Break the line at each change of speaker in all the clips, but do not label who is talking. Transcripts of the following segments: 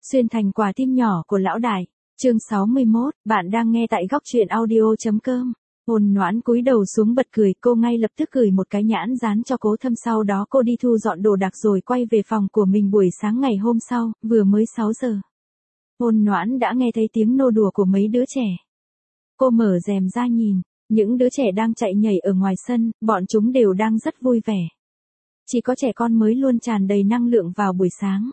Xuyên thành quả tim nhỏ của lão đại. Chương 61, bạn đang nghe tại góc truyện audio.com. Ôn Noãn cúi đầu xuống bật cười, cô ngay lập tức gửi một cái nhãn dán cho Cố Thâm, sau đó cô đi thu dọn đồ đạc rồi quay về phòng của mình. Buổi sáng ngày hôm sau, vừa mới 6 giờ. Ôn Noãn đã nghe thấy tiếng nô đùa của mấy đứa trẻ. Cô mở rèm ra nhìn, những đứa trẻ đang chạy nhảy ở ngoài sân, bọn chúng đều đang rất vui vẻ. Chỉ có trẻ con mới luôn tràn đầy năng lượng vào buổi sáng.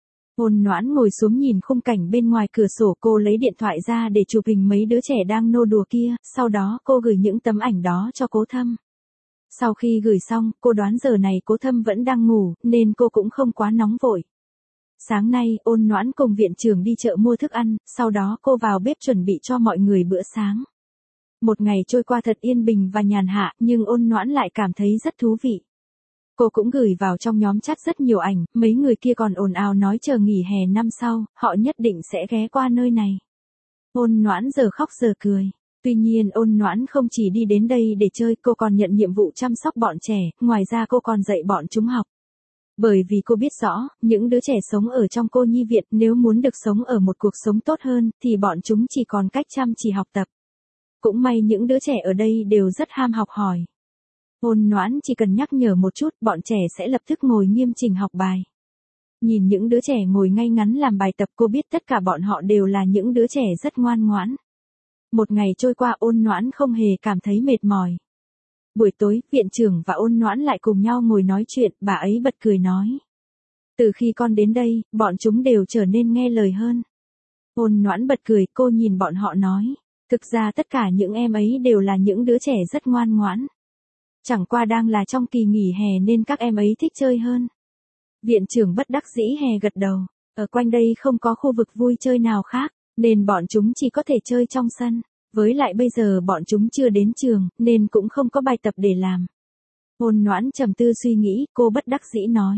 Ôn Noãn ngồi xuống nhìn khung cảnh bên ngoài cửa sổ, cô lấy điện thoại ra để chụp hình mấy đứa trẻ đang nô đùa kia, sau đó cô gửi những tấm ảnh đó cho Cố Thâm. Sau khi gửi xong, cô đoán giờ này Cố Thâm vẫn đang ngủ, nên cô cũng không quá nóng vội. Sáng nay, Ôn Noãn cùng viện trưởng đi chợ mua thức ăn, sau đó cô vào bếp chuẩn bị cho mọi người bữa sáng. Một ngày trôi qua thật yên bình và nhàn hạ, nhưng Ôn Noãn lại cảm thấy rất thú vị. Cô cũng gửi vào trong nhóm chat rất nhiều ảnh, mấy người kia còn ồn ào nói chờ nghỉ hè năm sau, họ nhất định sẽ ghé qua nơi này. Ôn Noãn giờ khóc giờ cười. Tuy nhiên Ôn Noãn không chỉ đi đến đây để chơi, cô còn nhận nhiệm vụ chăm sóc bọn trẻ, ngoài ra cô còn dạy bọn chúng học. Bởi vì cô biết rõ, những đứa trẻ sống ở trong cô nhi viện nếu muốn được sống ở một cuộc sống tốt hơn, thì bọn chúng chỉ còn cách chăm chỉ học tập. Cũng may những đứa trẻ ở đây đều rất ham học hỏi. Ôn Noãn chỉ cần nhắc nhở một chút, bọn trẻ sẽ lập tức ngồi nghiêm chỉnh học bài. Nhìn những đứa trẻ ngồi ngay ngắn làm bài tập, cô biết tất cả bọn họ đều là những đứa trẻ rất ngoan ngoãn. Một ngày trôi qua, Ôn Noãn không hề cảm thấy mệt mỏi. Buổi tối, viện trưởng và Ôn Noãn lại cùng nhau ngồi nói chuyện, bà ấy bật cười nói. Từ khi con đến đây, bọn chúng đều trở nên nghe lời hơn. Ôn Noãn bật cười, cô nhìn bọn họ nói. Thực ra tất cả những em ấy đều là những đứa trẻ rất ngoan ngoãn. Chẳng qua đang là trong kỳ nghỉ hè nên các em ấy thích chơi hơn. Viện trưởng bất đắc dĩ hè gật đầu. Ở quanh đây không có khu vực vui chơi nào khác, nên bọn chúng chỉ có thể chơi trong sân. Với lại bây giờ bọn chúng chưa đến trường, nên cũng không có bài tập để làm. Ôn Noãn trầm tư suy nghĩ, cô bất đắc dĩ nói.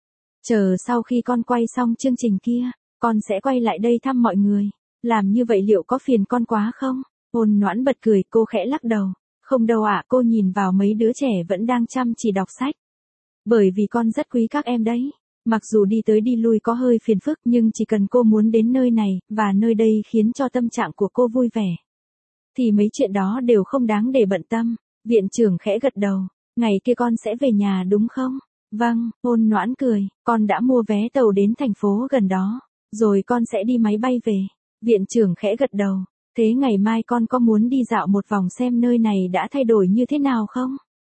Chờ sau khi con quay xong chương trình kia, con sẽ quay lại đây thăm mọi người. Làm như vậy liệu có phiền con quá không? Ôn Noãn bật cười, cô khẽ lắc đầu. Không đâu ạ, cô nhìn vào mấy đứa trẻ vẫn đang chăm chỉ đọc sách. Bởi vì con rất quý các em đấy. Mặc dù đi tới đi lui có hơi phiền phức, nhưng chỉ cần cô muốn đến nơi này, và nơi đây khiến cho tâm trạng của cô vui vẻ, thì mấy chuyện đó đều không đáng để bận tâm. Viện trưởng khẽ gật đầu. Ngày kia con sẽ về nhà đúng không? Vâng, Ôn Noãn cười. Con đã mua vé tàu đến thành phố gần đó. Rồi con sẽ đi máy bay về. Viện trưởng khẽ gật đầu. Thế ngày mai con có muốn đi dạo một vòng xem nơi này đã thay đổi như thế nào không?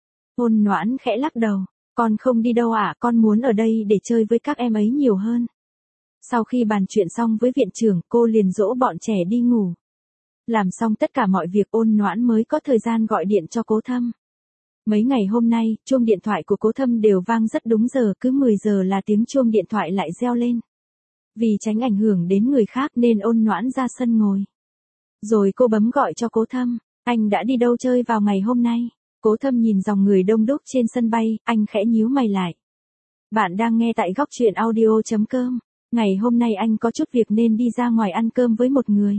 Ôn Noãn khẽ lắc đầu. Con không đi đâu ạ, con muốn ở đây để chơi với các em ấy nhiều hơn. Sau khi bàn chuyện xong với viện trưởng, cô liền dỗ bọn trẻ đi ngủ. Làm xong tất cả mọi việc, Ôn Noãn mới có thời gian gọi điện cho Cố Thâm. Mấy ngày hôm nay, chuông điện thoại của Cố Thâm đều vang rất đúng giờ, cứ 10 giờ là tiếng chuông điện thoại lại reo lên. Vì tránh ảnh hưởng đến người khác nên Ôn Noãn ra sân ngồi. Rồi cô bấm gọi cho Cố Thâm. Anh đã đi đâu chơi vào ngày hôm nay? Cố Thâm nhìn dòng người đông đúc trên sân bay, anh khẽ nhíu mày lại. Bạn đang nghe tại góc truyện audio.com. Ngày hôm nay anh có chút việc nên đi ra ngoài ăn cơm với một người.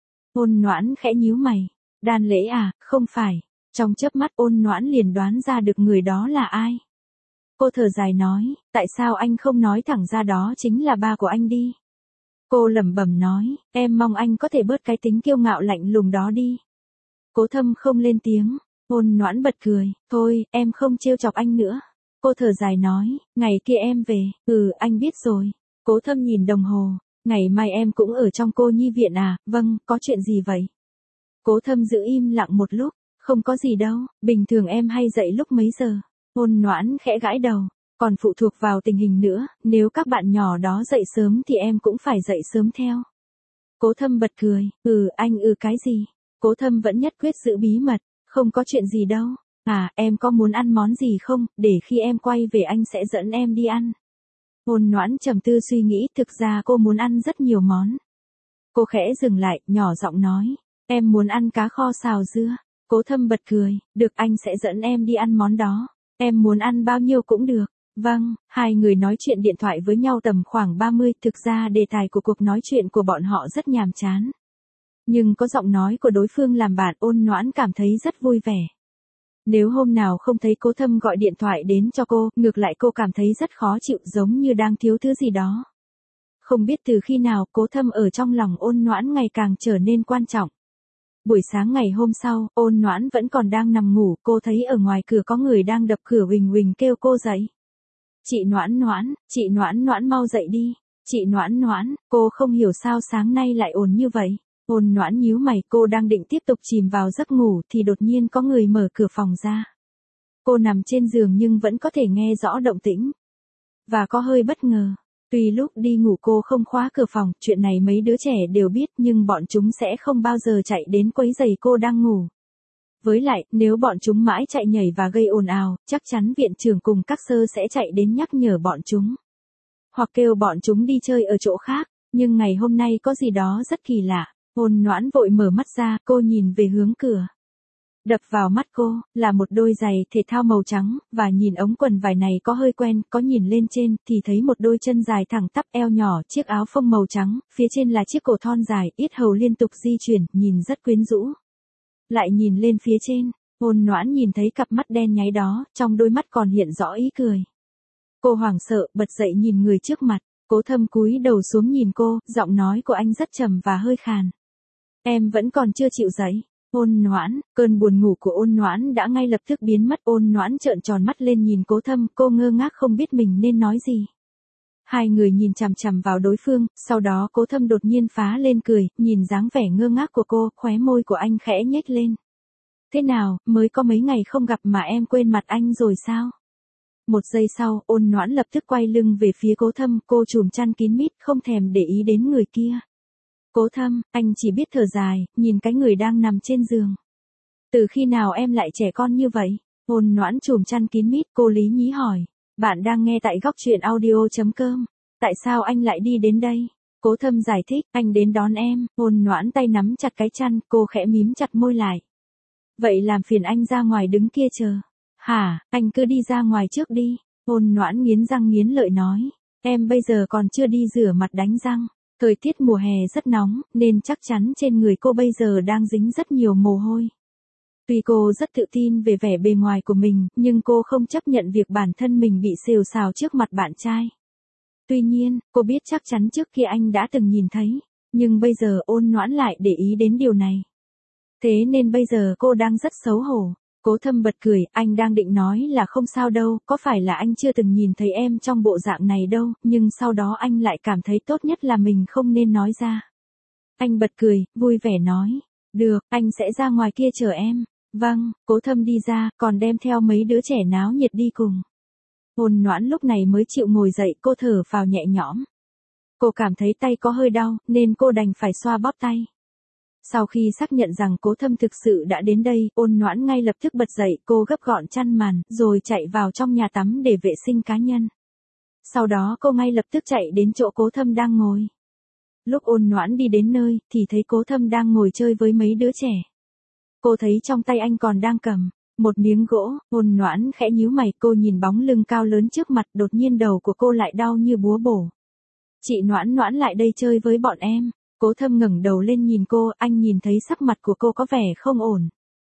Ôn Noãn khẽ nhíu mày. Đan Lễ à, không phải. Trong chớp mắt Ôn Noãn liền đoán ra được người đó là ai. Cô thở dài nói, tại sao anh không nói thẳng ra đó chính là ba của anh đi. Cô lẩm bẩm nói, em mong anh có thể bớt cái tính kiêu ngạo lạnh lùng đó đi. Cố Thâm không lên tiếng. Ôn Noãn bật cười, thôi, em không trêu chọc anh nữa. Cô thở dài nói, ngày kia em về. Anh biết rồi. Cố Thâm nhìn đồng hồ. Ngày mai em cũng ở trong cô nhi viện à? Vâng, có chuyện gì vậy? Cố Thâm giữ im lặng một lúc. Không có gì đâu, bình thường em hay dậy lúc mấy giờ? Ôn Noãn khẽ gãi đầu. Còn phụ thuộc vào tình hình nữa, nếu các bạn nhỏ đó dậy sớm thì em cũng phải dậy sớm theo. Cố Thâm bật cười, anh cái gì? Cố Thâm vẫn nhất quyết giữ bí mật, không có chuyện gì đâu. À, em có muốn ăn món gì không, để khi em quay về anh sẽ dẫn em đi ăn. Ôn Noãn trầm tư suy nghĩ, thực ra cô muốn ăn rất nhiều món. Cô khẽ dừng lại, nhỏ giọng nói, em muốn ăn cá kho xào dưa. Cố Thâm bật cười, được, anh sẽ dẫn em đi ăn món đó. Em muốn ăn bao nhiêu cũng được. Vâng, hai người nói chuyện điện thoại với nhau tầm khoảng 30, thực ra đề tài của cuộc nói chuyện của bọn họ rất nhàm chán. Nhưng có giọng nói của đối phương làm bạn, Ôn Noãn cảm thấy rất vui vẻ. Nếu hôm nào không thấy Cố Thâm gọi điện thoại đến cho cô, ngược lại cô cảm thấy rất khó chịu, giống như đang thiếu thứ gì đó. Không biết từ khi nào Cố Thâm ở trong lòng Ôn Noãn ngày càng trở nên quan trọng. Buổi sáng ngày hôm sau, Ôn Noãn vẫn còn đang nằm ngủ, cô thấy ở ngoài cửa có người đang đập cửa huỳnh huỳnh kêu cô dậy. Chị Noãn Noãn mau dậy đi. Chị Noãn Noãn, cô không hiểu sao sáng nay lại ồn như vậy. Ôn Noãn nhíu mày, cô đang định tiếp tục chìm vào giấc ngủ thì đột nhiên có người mở cửa phòng ra. Cô nằm trên giường nhưng vẫn có thể nghe rõ động tĩnh. Và có hơi bất ngờ. Tuy lúc đi ngủ cô không khóa cửa phòng, chuyện này mấy đứa trẻ đều biết nhưng bọn chúng sẽ không bao giờ chạy đến quấy rầy cô đang ngủ. Với lại, nếu bọn chúng mãi chạy nhảy và gây ồn ào, chắc chắn viện trưởng cùng các sơ sẽ chạy đến nhắc nhở bọn chúng. Hoặc kêu bọn chúng đi chơi ở chỗ khác, nhưng ngày hôm nay có gì đó rất kỳ lạ. Ôn Noãn vội mở mắt ra, cô nhìn về hướng cửa. Đập vào mắt cô, là một đôi giày thể thao màu trắng, và nhìn ống quần vải này có hơi quen, có nhìn lên trên, thì thấy một đôi chân dài thẳng tắp eo nhỏ, chiếc áo phông màu trắng, phía trên là chiếc cổ thon dài, yết hầu liên tục di chuyển, nhìn rất quyến rũ. Lại nhìn lên phía trên, Ôn Noãn nhìn thấy cặp mắt đen nháy đó, trong đôi mắt còn hiện rõ ý cười. Cô hoảng sợ, bật dậy nhìn người trước mặt, Cố Thâm cúi đầu xuống nhìn cô, giọng nói của anh rất trầm và hơi khàn. Em vẫn còn chưa chịu dậy. Ôn Noãn, cơn buồn ngủ của Ôn Noãn đã ngay lập tức biến mất. Ôn Noãn trợn tròn mắt lên nhìn Cố Thâm, cô ngơ ngác không biết mình nên nói gì. Hai người nhìn chằm chằm vào đối phương, sau đó Cố Thâm đột nhiên phá lên cười, nhìn dáng vẻ ngơ ngác của cô, khóe môi của anh khẽ nhếch lên. Thế nào, mới có mấy ngày không gặp mà em quên mặt anh rồi sao? Một giây sau, Ôn Noãn lập tức quay lưng về phía Cố Thâm, cô trùm chăn kín mít, không thèm để ý đến người kia. Cố Thâm, anh chỉ biết thở dài, nhìn cái người đang nằm trên giường. Từ khi nào em lại trẻ con như vậy? Ôn Noãn trùm chăn kín mít, cô lý nhí hỏi. Bạn đang nghe tại góc truyện audio.com. Tại sao anh lại đi đến đây? Cố Thâm giải thích, anh đến đón em. Ôn Noãn tay nắm chặt cái chăn, cô khẽ mím chặt môi lại. Vậy làm phiền anh ra ngoài đứng kia chờ. Hả, anh cứ đi ra ngoài trước đi. Ôn Noãn nghiến răng nghiến lợi nói. Em bây giờ còn chưa đi rửa mặt đánh răng. Thời tiết mùa hè rất nóng, nên chắc chắn trên người cô bây giờ đang dính rất nhiều mồ hôi. Tuy cô rất tự tin về vẻ bề ngoài của mình, nhưng cô không chấp nhận việc bản thân mình bị xều xào trước mặt bạn trai. Tuy nhiên, cô biết chắc chắn trước kia anh đã từng nhìn thấy, nhưng bây giờ Ôn Noãn lại để ý đến điều này. Thế nên bây giờ cô đang rất xấu hổ. Cố Thâm bật cười, anh đang định nói là không sao đâu, có phải là anh chưa từng nhìn thấy em trong bộ dạng này đâu, nhưng sau đó anh lại cảm thấy tốt nhất là mình không nên nói ra. Anh bật cười, vui vẻ nói, được, anh sẽ ra ngoài kia chờ em. Vâng, Cố Thâm đi ra, còn đem theo mấy đứa trẻ náo nhiệt đi cùng. Ôn Noãn lúc này mới chịu ngồi dậy, cô thở phào nhẹ nhõm. Cô cảm thấy tay có hơi đau, nên cô đành phải xoa bóp tay. Sau khi xác nhận rằng Cố Thâm thực sự đã đến đây, Ôn Noãn ngay lập tức bật dậy, cô gấp gọn chăn màn, rồi chạy vào trong nhà tắm để vệ sinh cá nhân. Sau đó cô ngay lập tức chạy đến chỗ Cố Thâm đang ngồi. Lúc Ôn Noãn đi đến nơi, thì thấy Cố Thâm đang ngồi chơi với mấy đứa trẻ. Cô thấy trong tay anh còn đang cầm một miếng gỗ. Ôn Noãn khẽ nhíu mày, cô nhìn bóng lưng cao lớn trước mặt, đột nhiên đầu của cô lại đau như búa bổ. Chị Noãn Noãn lại đây chơi với bọn em. Cố Thâm ngẩng đầu lên nhìn cô, anh nhìn thấy sắc mặt của cô có vẻ không ổn.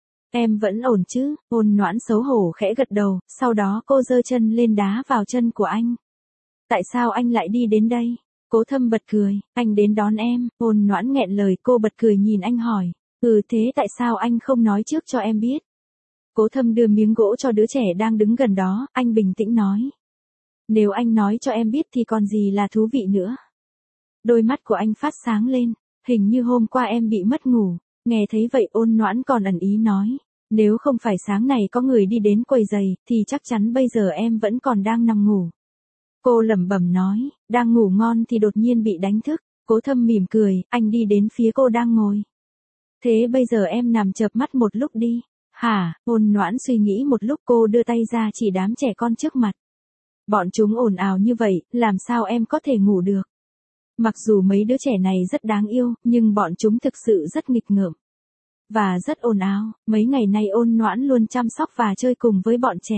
Em vẫn ổn chứ? Ôn Noãn xấu hổ khẽ gật đầu, sau đó cô giơ chân lên đá vào chân của anh. Tại sao anh lại đi đến đây? Cố Thâm bật cười, anh đến đón em. Ôn Noãn nghẹn lời, cô bật cười nhìn anh hỏi. Thế tại sao anh không nói trước cho em biết? Cố Thâm đưa miếng gỗ cho đứa trẻ đang đứng gần đó, anh bình tĩnh nói. Nếu anh nói cho em biết thì còn gì là thú vị nữa. Đôi mắt của anh phát sáng lên, hình như hôm qua em bị mất ngủ. Nghe thấy vậy Ôn Noãn còn ẩn ý nói. Nếu không phải sáng này có người đi đến quầy giày, thì chắc chắn bây giờ em vẫn còn đang nằm ngủ. Cô lẩm bẩm nói, đang ngủ ngon thì đột nhiên bị đánh thức. Cố Thâm mỉm cười, anh đi đến phía cô đang ngồi. Thế bây giờ em nằm chợp mắt một lúc đi. Hả? Ôn Noãn suy nghĩ một lúc, cô đưa tay ra chỉ đám trẻ con trước mặt. Bọn chúng ồn ào như vậy, làm sao em có thể ngủ được? Mặc dù mấy đứa trẻ này rất đáng yêu, nhưng bọn chúng thực sự rất nghịch ngợm. Và rất ồn ào, mấy ngày nay Ôn Noãn luôn chăm sóc và chơi cùng với bọn trẻ.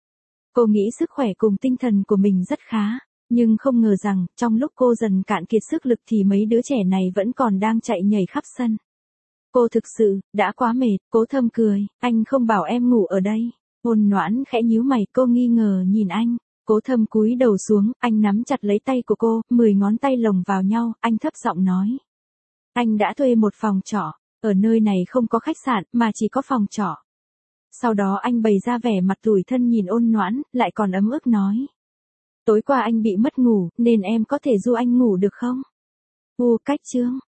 Cô nghĩ sức khỏe cùng tinh thần của mình rất khá, nhưng không ngờ rằng, trong lúc cô dần cạn kiệt sức lực thì mấy đứa trẻ này vẫn còn đang chạy nhảy khắp sân. Cô thực sự, đã quá mệt. Cố Thâm cười, anh không bảo em ngủ ở đây. Ôn Noãn khẽ nhíu mày, cô nghi ngờ nhìn anh. Cố Thâm cúi đầu xuống, anh nắm chặt lấy tay của cô, 10 ngón tay lồng vào nhau, anh thấp giọng nói. Anh đã thuê một phòng trọ, ở nơi này không có khách sạn, mà chỉ có phòng trọ. Sau đó anh bày ra vẻ mặt tủi thân nhìn Ôn Noãn, lại còn ấm ức nói. Tối qua anh bị mất ngủ, nên em có thể du anh ngủ được không? Cách chương.